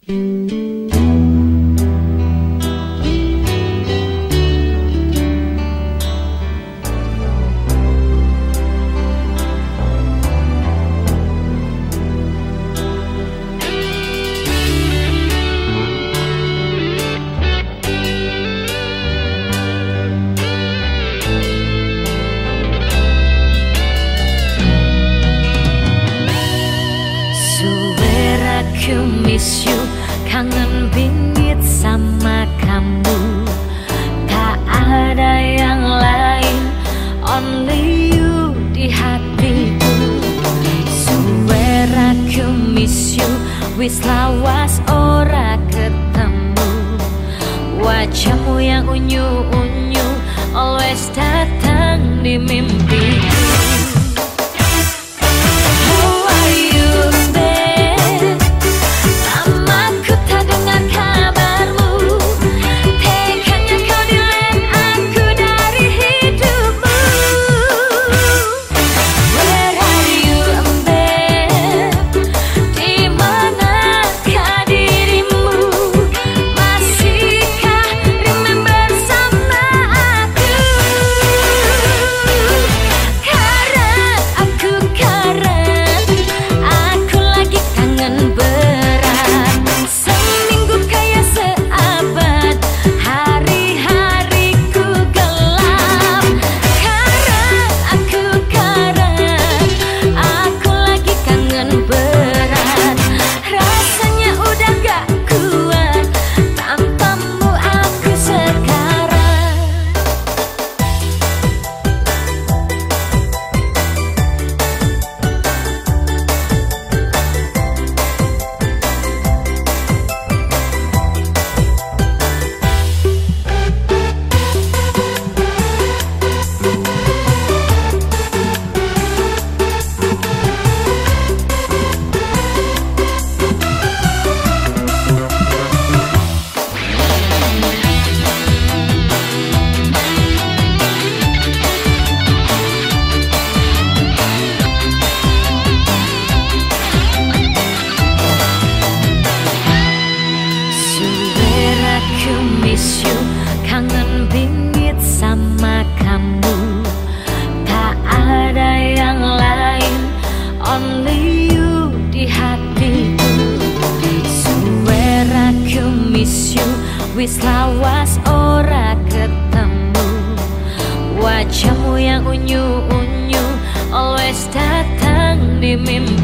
Aku miss you, kangen bingit sama kamu. Tak ada yang lain, only you di hatiku. Swear aku miss you, wis lawas ora ketemu. Wajahmu yang unyu-unyu, always datang di mimpiku. Kangen bingit sama kamu. Tak ada yang lain, only you di hatiku. Swear aku miss you, wis lawas ora ketemu. Wajahmu yang unyu-unyu, always datang di mimpi.